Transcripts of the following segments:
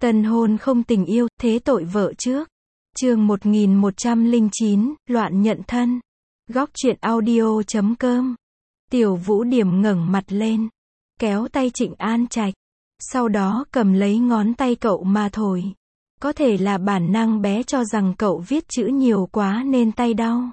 Tân hôn không tình yêu, thế tội vợ trước. Chương 1109, loạn nhận thân. Góc truyện audio.com. Tiểu Vũ Điểm ngẩng mặt lên, kéo tay Trịnh An Trạch, sau đó cầm lấy ngón tay cậu mà thổi. Có thể là bản năng bé cho rằng cậu viết chữ nhiều quá nên tay đau.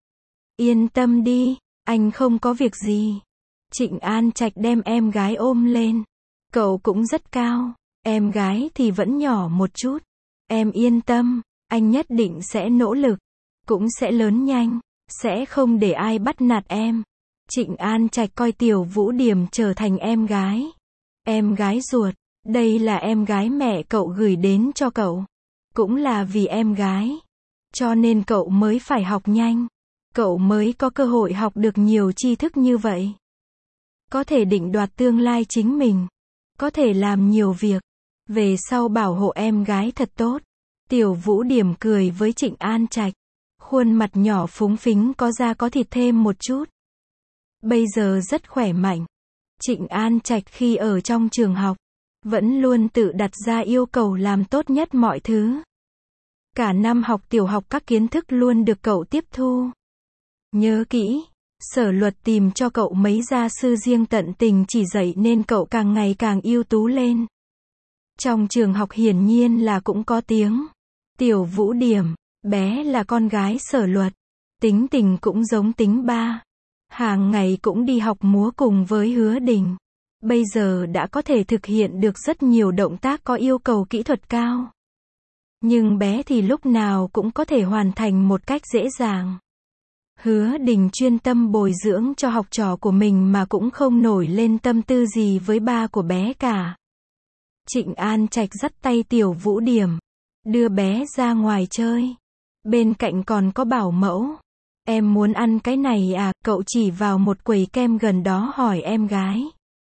Yên tâm đi, anh không có việc gì. Trịnh An Trạch đem em gái ôm lên. Cậu cũng rất cao, em gái thì vẫn nhỏ một chút. Em yên tâm, anh nhất định sẽ nỗ lực, cũng sẽ lớn nhanh, sẽ không để ai bắt nạt em. Trịnh An Trạch coi Tiểu Vũ Điểm trở thành em gái. Em gái ruột, đây là em gái mẹ cậu gửi đến cho cậu. Cũng là vì em gái, cho nên cậu mới phải học nhanh. Cậu mới có cơ hội học được nhiều tri thức như vậy. Có thể định đoạt tương lai chính mình. Có thể làm nhiều việc. Về sau bảo hộ em gái thật tốt. Tiểu Vũ Điểm cười với Trịnh An Trạch. Khuôn mặt nhỏ phúng phính có da có thịt thêm một chút. Bây giờ rất khỏe mạnh. Trịnh An Trạch khi ở trong trường học, vẫn luôn tự đặt ra yêu cầu làm tốt nhất mọi thứ. Cả năm học tiểu học các kiến thức luôn được cậu tiếp thu. Nhớ kỹ, Sở Luật tìm cho cậu mấy gia sư riêng tận tình chỉ dạy nên cậu càng ngày càng ưu tú lên. Trong trường học hiển nhiên là cũng có tiếng. Tiểu Vũ Điểm, bé là con gái Sở Luật. Tính tình cũng giống tính ba. Hàng ngày cũng đi học múa cùng với Hứa Đình. Bây giờ đã có thể thực hiện được rất nhiều động tác có yêu cầu kỹ thuật cao. Nhưng bé thì lúc nào cũng có thể hoàn thành một cách dễ dàng. Hứa Đình chuyên tâm bồi dưỡng cho học trò của mình mà cũng không nổi lên tâm tư gì với ba của bé cả. Trịnh An Trạch dắt tay Tiểu Vũ Điểm, đưa bé ra ngoài chơi. Bên cạnh còn có bảo mẫu. Em muốn ăn cái này à? Cậu chỉ vào một quầy kem gần đó hỏi em gái.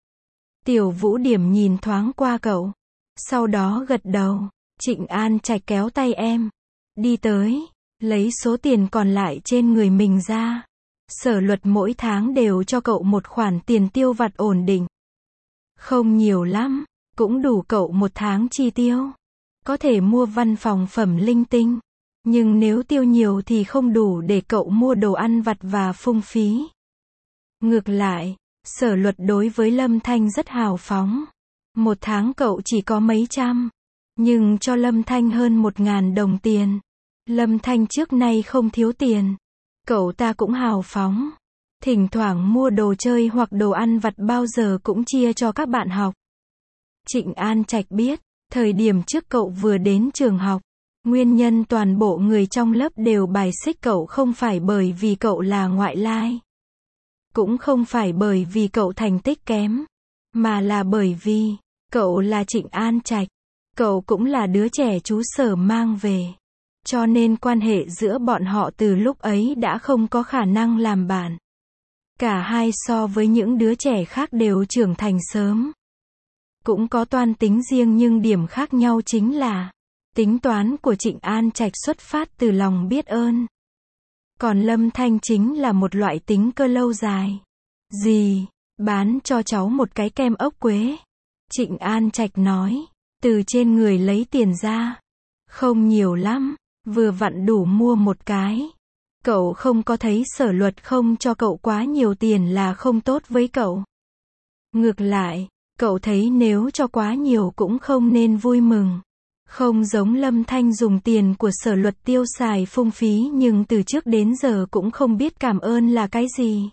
Tiểu Vũ Điểm nhìn thoáng qua cậu, sau đó gật đầu. Trịnh An Trạch kéo tay em, đi tới, lấy số tiền còn lại trên người mình ra. Sở Luật mỗi tháng đều cho cậu một khoản tiền tiêu vặt ổn định. Không nhiều lắm, cũng đủ cậu một tháng chi tiêu. Có thể mua văn phòng phẩm linh tinh. Nhưng nếu tiêu nhiều thì không đủ để cậu mua đồ ăn vặt và phung phí. Ngược lại, Sở Luật đối với Lâm Thanh rất hào phóng. Một tháng cậu chỉ có mấy trăm, nhưng cho Lâm Thanh hơn 1.000 đồng tiền. Lâm Thanh trước nay không thiếu tiền. Cậu ta cũng hào phóng. Thỉnh thoảng mua đồ chơi hoặc đồ ăn vặt bao giờ cũng chia cho các bạn học. Trịnh An Trạch biết, thời điểm trước cậu vừa đến trường học, nguyên nhân toàn bộ người trong lớp đều bài xích cậu không phải bởi vì cậu là ngoại lai. Cũng không phải bởi vì cậu thành tích kém, mà là bởi vì cậu là Trịnh An Trạch. Cậu cũng là đứa trẻ chú Sở mang về. Cho nên quan hệ giữa bọn họ từ lúc ấy đã không có khả năng làm bạn. Cả hai so với những đứa trẻ khác đều trưởng thành sớm. Cũng có toan tính riêng nhưng điểm khác nhau chính là tính toán của Trịnh An Trạch xuất phát từ lòng biết ơn. Còn Lâm Thanh chính là một loại tính cơ lâu dài. Dì, bán cho cháu một cái kem ốc quế. Trịnh An Trạch nói, từ trên người lấy tiền ra. Không nhiều lắm, vừa vặn đủ mua một cái. Cậu không có thấy Sở Luật không cho cậu quá nhiều tiền là không tốt với cậu. Ngược lại, cậu thấy nếu cho quá nhiều cũng không nên vui mừng. Không giống Lâm Thanh dùng tiền của Sở Luật tiêu xài phung phí nhưng từ trước đến giờ cũng không biết cảm ơn là cái gì.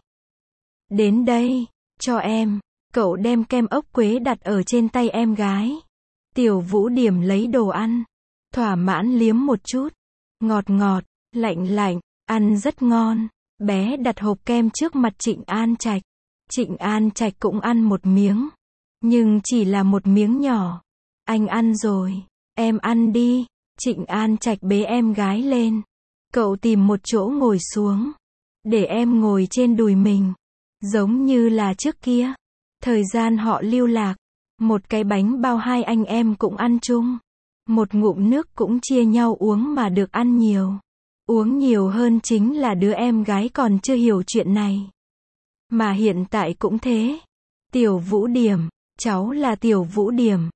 Đến đây, cho em. Cậu đem kem ốc quế đặt ở trên tay em gái. Tiểu Vũ Điểm lấy đồ ăn, thỏa mãn liếm một chút. Ngọt ngọt, lạnh lạnh, ăn rất ngon. Bé đặt hộp kem trước mặt Trịnh An Trạch. Trịnh An Trạch cũng ăn một miếng. Nhưng chỉ là một miếng nhỏ. Anh ăn rồi, em ăn đi. Trịnh An Trạch bế em gái lên. Cậu tìm một chỗ ngồi xuống. Để em ngồi trên đùi mình. Giống như là trước kia. Thời gian họ lưu lạc. Một cái bánh bao hai anh em cũng ăn chung. Một ngụm nước cũng chia nhau uống mà được ăn nhiều. Uống nhiều hơn chính là đứa em gái còn chưa hiểu chuyện này. Mà hiện tại cũng thế. Tiểu Vũ Điểm, cháu là Tiểu Vũ Điểm.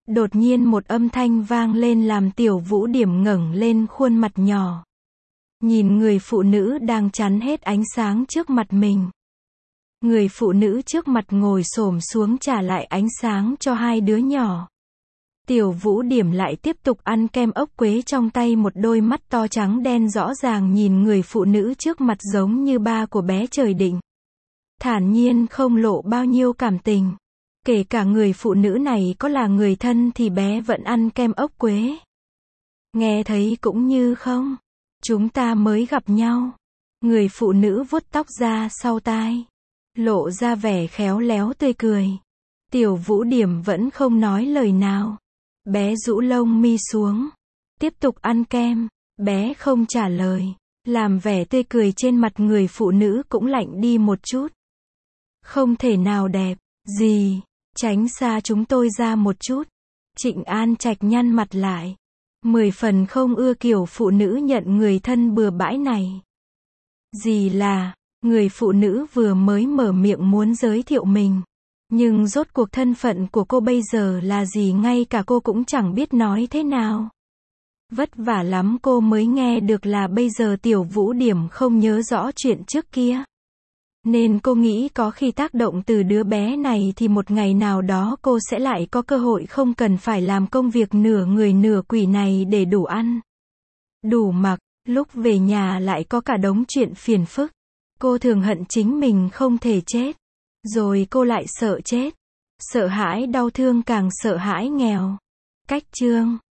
Đột nhiên một âm thanh vang lên làm Tiểu Vũ Điểm ngẩng lên khuôn mặt nhỏ. Nhìn người phụ nữ đang chắn hết ánh sáng trước mặt mình. Người phụ nữ trước mặt ngồi xổm xuống trả lại ánh sáng cho hai đứa nhỏ. Tiểu Vũ Điểm lại tiếp tục ăn kem ốc quế trong tay, một đôi mắt to trắng đen rõ ràng nhìn người phụ nữ trước mặt giống như ba của bé Trời Định. Thản nhiên không lộ bao nhiêu cảm tình. Kể cả người phụ nữ này có là người thân thì bé vẫn ăn kem ốc quế. Nghe thấy cũng như không. Chúng ta mới gặp nhau. Người phụ nữ vuốt tóc ra sau tai. Lộ ra vẻ khéo léo tươi cười. Tiểu Vũ Điểm vẫn không nói lời nào. Bé rũ lông mi xuống. Tiếp tục ăn kem. Bé không trả lời. Làm vẻ tươi cười trên mặt người phụ nữ cũng lạnh đi một chút. Không thể nào đẹp. Gì? Tránh xa chúng tôi ra một chút. Trịnh An Trạch nhăn mặt lại. 10 phần không ưa kiểu phụ nữ nhận người thân bừa bãi này. Gì là, người phụ nữ vừa mới mở miệng muốn giới thiệu mình. Nhưng rốt cuộc thân phận của cô bây giờ là gì ngay cả cô cũng chẳng biết nói thế nào. Vất vả lắm cô mới nghe được là bây giờ Tiểu Vũ Điểm không nhớ rõ chuyện trước kia. Nên cô nghĩ có khi tác động từ đứa bé này thì một ngày nào đó cô sẽ lại có cơ hội không cần phải làm công việc nửa người nửa quỷ này để đủ ăn, đủ mặc, lúc về nhà lại có cả đống chuyện phiền phức. Cô thường hận chính mình không thể chết. Rồi cô lại sợ chết. Sợ hãi đau thương càng sợ hãi nghèo. Cách chương